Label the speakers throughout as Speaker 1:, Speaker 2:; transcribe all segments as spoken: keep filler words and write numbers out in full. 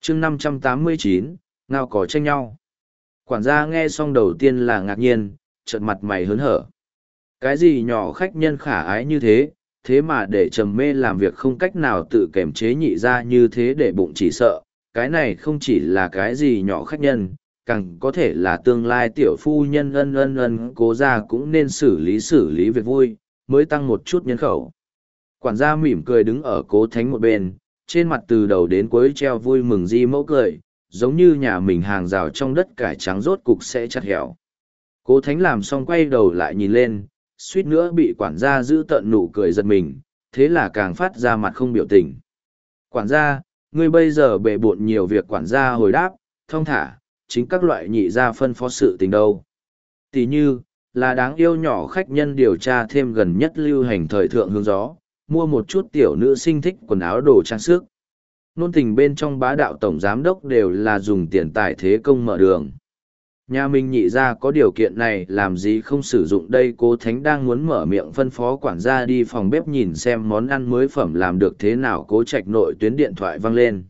Speaker 1: chương năm trăm tám mươi chín, ngao có tranh nhau. Quản gia nghe xong đầu tiên là ngạc nhiên, trợn mặt mày hớn hở. Cái gì nhỏ khách nhân khả ái như thế, thế mà để trầm mê làm việc không cách nào tự kiềm chế nhị ra như thế để bụng chỉ sợ, cái này không chỉ là cái gì nhỏ khách nhân, càng có thể là tương lai tiểu phu nhân ân ân ân cố ra cũng nên xử lý xử lý việc vui, mới tăng một chút nhân khẩu. Quản gia mỉm cười đứng ở cố thánh một bên, trên mặt từ đầu đến cuối treo vui mừng di mẫu cười, giống như nhà mình hàng rào trong đất cải trắng rốt cục sẽ chặt hẻo. Cố thánh làm xong quay đầu lại nhìn lên, suýt nữa bị quản gia giữ tận nụ cười giật mình, thế là càng phát ra mặt không biểu tình. Quản gia, ngươi bây giờ bề bộn nhiều việc. Quản gia hồi đáp, thong thả, chính các loại nhị gia phân phó sự tình đâu. Tỷ như, là đáng yêu nhỏ khách nhân điều tra thêm gần nhất lưu hành thời thượng hướng gió, mua một chút tiểu nữ sinh thích quần áo đồ trang sức. Nôn tình bên trong bá đạo tổng giám đốc đều là dùng tiền tài thế công mở đường. Nhà mình nhị ra có điều kiện này làm gì không sử dụng đây. Cố thánh đang muốn mở miệng phân phó quản gia đi phòng bếp nhìn xem món ăn mới phẩm làm được thế nào. Cố trạch nội tuyến điện thoại vang lên.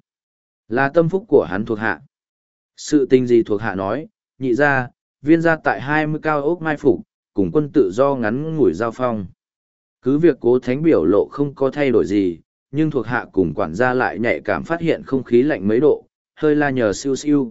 Speaker 1: Là tâm phúc của hắn thuộc hạ. Sự tình gì thuộc hạ nói, nhị ra, viên gia tại hai mươi cao ốc mai phục, cùng quân tự do ngắn ngủi giao phong. Cứ việc cố thánh biểu lộ không có thay đổi gì, nhưng thuộc hạ cùng quản gia lại nhạy cảm phát hiện không khí lạnh mấy độ, hơi la nhờ siêu siêu.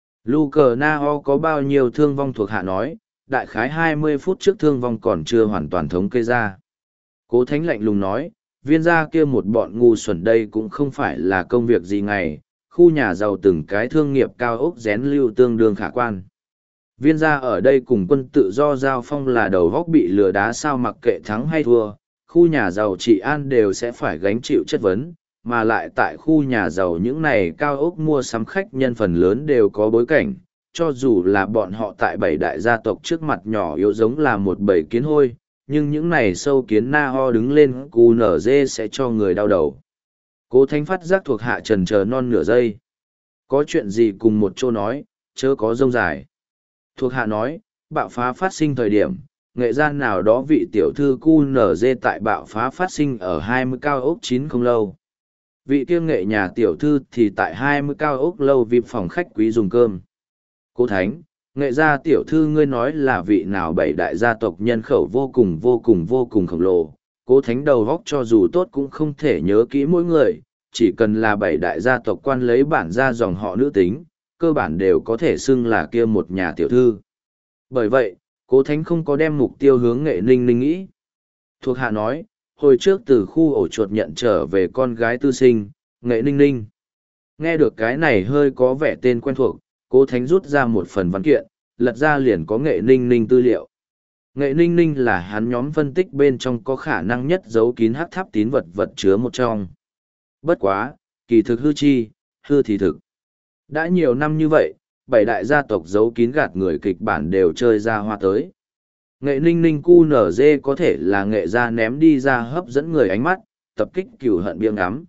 Speaker 1: Lu cờ na ho có bao nhiêu thương vong thuộc hạ nói, đại khái hai mươi phút trước thương vong còn chưa hoàn toàn thống kê ra. Cố thánh lạnh lùng nói, viên gia kia một bọn ngu xuẩn đây cũng không phải là công việc gì ngày, khu nhà giàu từng cái thương nghiệp cao ốc rén lưu tương đương khả quan. Viên gia ở đây cùng quân tự do giao phong là đầu góc bị lừa đá sao mặc kệ thắng hay thua, khu nhà giàu trị an đều sẽ phải gánh chịu chất vấn, mà lại tại khu nhà giàu những này cao ốc mua sắm khách nhân phần lớn đều có bối cảnh, cho dù là bọn họ tại bảy đại gia tộc trước mặt nhỏ yếu giống là một bầy kiến hôi, nhưng những này sâu kiến na ho đứng lên cù nở dê sẽ cho người đau đầu. Cố Thánh phát giác thuộc hạ trần chờ non nửa giây. Có chuyện gì cùng một chỗ nói, chớ có rông dài. Thuộc hạ nói, bạo phá phát sinh thời điểm, nghệ gian nào đó vị tiểu thư cu nở dê tại bạo phá phát sinh ở hai mươi cao ốc chín không lâu. Vị kia nghệ nhà tiểu thư thì tại hai mươi cao ốc lâu vip phòng khách quý dùng cơm. Cố Thánh, nghệ gia tiểu thư ngươi nói là vị nào bảy đại gia tộc nhân khẩu vô cùng vô cùng vô cùng khổng lồ. Cố Thánh đầu góc cho dù tốt cũng không thể nhớ kỹ mỗi người, chỉ cần là bảy đại gia tộc quan lấy bản gia dòng họ nữ tính, cơ bản đều có thể xưng là kia một nhà tiểu thư. Bởi vậy, Cố Thánh không có đem mục tiêu hướng Nghệ Ninh Ninh nghĩ. Thuộc hạ nói, hồi trước từ khu ổ chuột nhận trở về con gái tư sinh, Nghệ Ninh Ninh. Nghe được cái này hơi có vẻ tên quen thuộc, Cố Thánh rút ra một phần văn kiện, lật ra liền có Nghệ Ninh Ninh tư liệu. Nghệ Ninh Ninh là hắn nhóm phân tích bên trong có khả năng nhất giấu kín hắc tháp tín vật vật chứa một trong. Bất quá, kỳ thực hư chi, hư thì thực. Đã nhiều năm như vậy, bảy đại gia tộc giấu kín gạt người kịch bản đều chơi ra hoa tới. Nghệ Ninh Ninh cu nở dê có thể là nghệ gia ném đi ra hấp dẫn người ánh mắt, tập kích cửu hận biếng ngắm.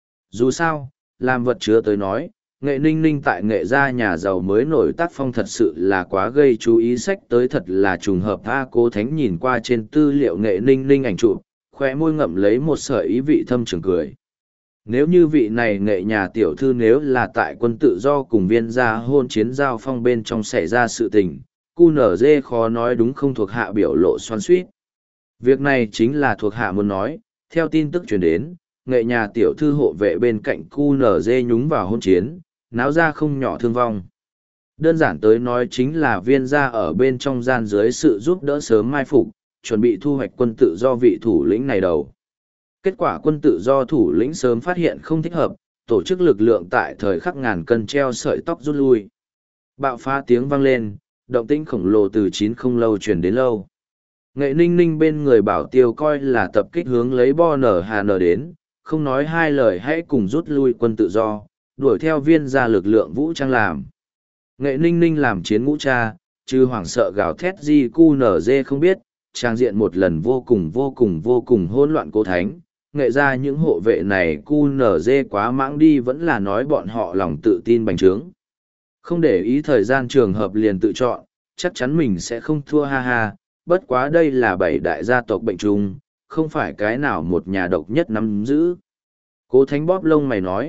Speaker 1: Dù sao, làm vật chứa tới nói, Nghệ Ninh Ninh tại nghệ gia nhà giàu mới nổi tác phong thật sự là quá gây chú ý, sách tới thật là trùng hợp. A Cố Thánh nhìn qua trên tư liệu Nghệ Ninh Ninh ảnh chụp, khóe môi ngậm lấy một sợi ý vị thâm trường cười. Nếu như vị này nghệ nhà tiểu thư nếu là tại quân tự do cùng viên gia hôn chiến giao phong bên trong xảy ra sự tình, cu nở dê khó nói đúng không. Thuộc hạ biểu lộ xoắn suýt. Việc này chính là thuộc hạ muốn nói, theo tin tức truyền đến, nghệ nhà tiểu thư hộ vệ bên cạnh cu nở dê nhúng vào hôn chiến, náo ra không nhỏ thương vong. Đơn giản tới nói chính là viên gia ở bên trong gian dưới sự giúp đỡ sớm mai phục, chuẩn bị thu hoạch quân tự do vị thủ lĩnh này đầu. Kết quả quân tự do thủ lĩnh sớm phát hiện không thích hợp, tổ chức lực lượng tại thời khắc ngàn cân treo sợi tóc rút lui. Bạo phá tiếng vang lên, động tĩnh khổng lồ từ chín không lâu truyền đến lâu. Nghệ Ninh Ninh bên người bảo tiêu coi là tập kích hướng lấy bo nở hà nở đến, không nói hai lời hãy cùng rút lui quân tự do, đuổi theo viên gia lực lượng vũ trang làm. Nghệ Ninh Ninh làm chiến ngũ cha, chứ hoảng sợ gào thét gì cu nở dê không biết, trang diện một lần vô cùng vô cùng vô cùng hỗn loạn. Cố Thánh, nghệ ra những hộ vệ này cu nở dê quá mãng đi, vẫn là nói bọn họ lòng tự tin bành trướng. Không để ý thời gian trường hợp liền tự chọn, chắc chắn mình sẽ không thua ha ha, bất quá đây là bảy đại gia tộc bệnh trùng, không phải cái nào một nhà độc nhất nắm giữ. Cố Thánh bóp lông mày nói,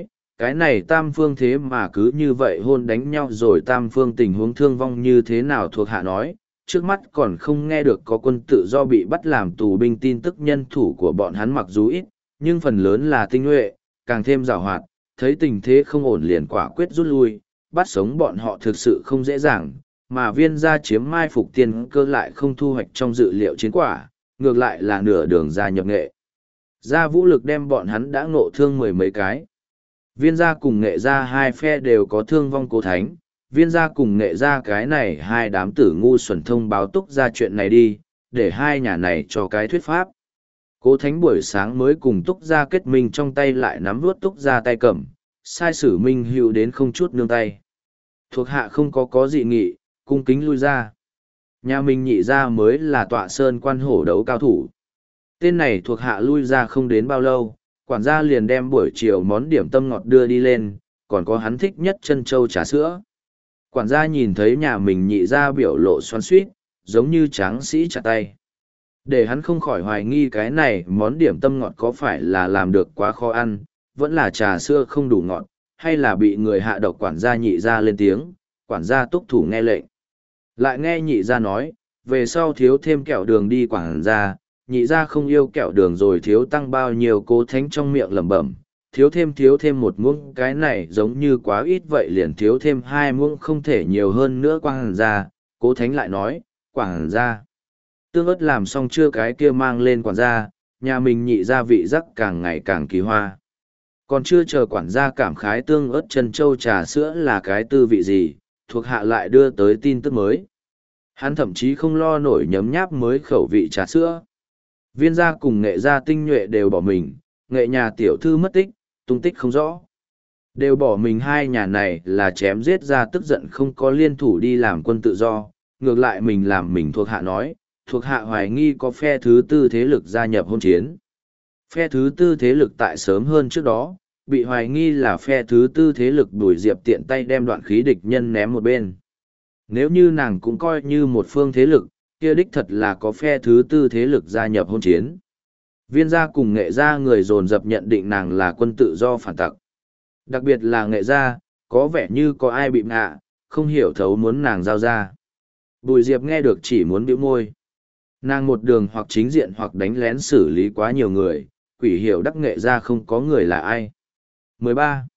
Speaker 1: Cái này tam phương thế mà cứ như vậy hôn đánh nhau rồi tam phương tình huống thương vong như thế nào thuộc hạ nói, trước mắt còn không nghe được có quân tự do bị bắt làm tù binh tin tức nhân thủ của bọn hắn mặc dù ít, nhưng phần lớn là tinh nhuệ, càng thêm giàu hoạt, thấy tình thế không ổn liền quả quyết rút lui, bắt sống bọn họ thực sự không dễ dàng, mà viên gia chiếm mai phục tiên cơ lại không thu hoạch trong dự liệu chiến quả, ngược lại là nửa đường ra nhập nghệ. Gia vũ lực đem bọn hắn đã ngộ thương mười mấy cái. Viên gia cùng nghệ gia hai phe đều có thương vong cố thánh, viên gia cùng nghệ gia cái này hai đám tử ngu xuẩn thông báo túc ra chuyện này đi, để hai nhà này cho cái thuyết pháp. Cố thánh buổi sáng mới cùng túc gia kết minh trong tay lại nắm vuốt túc gia tay cầm, sai sử minh hữu đến không chút nương tay. Thuộc hạ không có có dị nghị, cung kính lui ra. Nhà mình nhị gia mới là tọa sơn quan hổ đấu cao thủ. Tên này thuộc hạ lui ra không đến bao lâu, quản gia liền đem buổi chiều món điểm tâm ngọt đưa đi lên, còn có hắn thích nhất chân trâu trà sữa. Quản gia nhìn thấy nhà mình nhị gia biểu lộ xoắn xuýt, giống như tráng sĩ chặt tay. Để hắn không khỏi hoài nghi cái này món điểm tâm ngọt có phải là làm được quá khó ăn, vẫn là trà sữa không đủ ngọt, hay là bị người hạ độc. Quản gia nhị gia lên tiếng, quản gia túc thủ nghe lệnh. Lại nghe nhị gia nói, về sau thiếu thêm kẹo đường đi. Quản gia, nhị gia không yêu kẹo đường rồi thiếu tăng bao nhiêu. Cố thánh trong miệng lẩm bẩm, thiếu thêm thiếu thêm một muỗng, cái này giống như quá ít vậy liền thiếu thêm hai muỗng, không thể nhiều hơn nữa. Quản gia, cố thánh lại nói, quản gia, tương ớt làm xong chưa? Cái kia mang lên quản gia, nhà mình nhị gia vị giác càng ngày càng kỳ hoa. Còn chưa chờ quản gia cảm khái tương ớt chân châu trà sữa là cái tư vị gì, thuộc hạ lại đưa tới tin tức mới. Hắn thậm chí không lo nổi nhấm nháp mới khẩu vị trà sữa. Viên gia cùng nghệ gia tinh nhuệ đều bỏ mình, nghệ nhà tiểu thư mất tích, tung tích không rõ. Đều bỏ mình, hai nhà này là chém giết ra tức giận không có liên thủ đi làm quân tự do, ngược lại mình làm mình. Thuộc hạ nói, thuộc hạ hoài nghi có phe thứ tư thế lực gia nhập hôn chiến. Phe thứ tư thế lực tại sớm hơn trước đó, bị hoài nghi là phe thứ tư thế lực đuổi diệp tiện tay đem đoạn khí địch nhân ném một bên. Nếu như nàng cũng coi như một phương thế lực, kia đích thật là có phe thứ tư thế lực gia nhập hôn chiến. Viên gia cùng nghệ gia người dồn dập nhận định nàng là quân tự do phản tặc. Đặc biệt là nghệ gia, có vẻ như có ai bị ngạ, không hiểu thấu muốn nàng giao ra. Bùi diệp nghe được chỉ muốn bĩu môi. Nàng một đường hoặc chính diện hoặc đánh lén xử lý quá nhiều người, quỷ hiểu đắc nghệ gia không có người là ai. mười ba.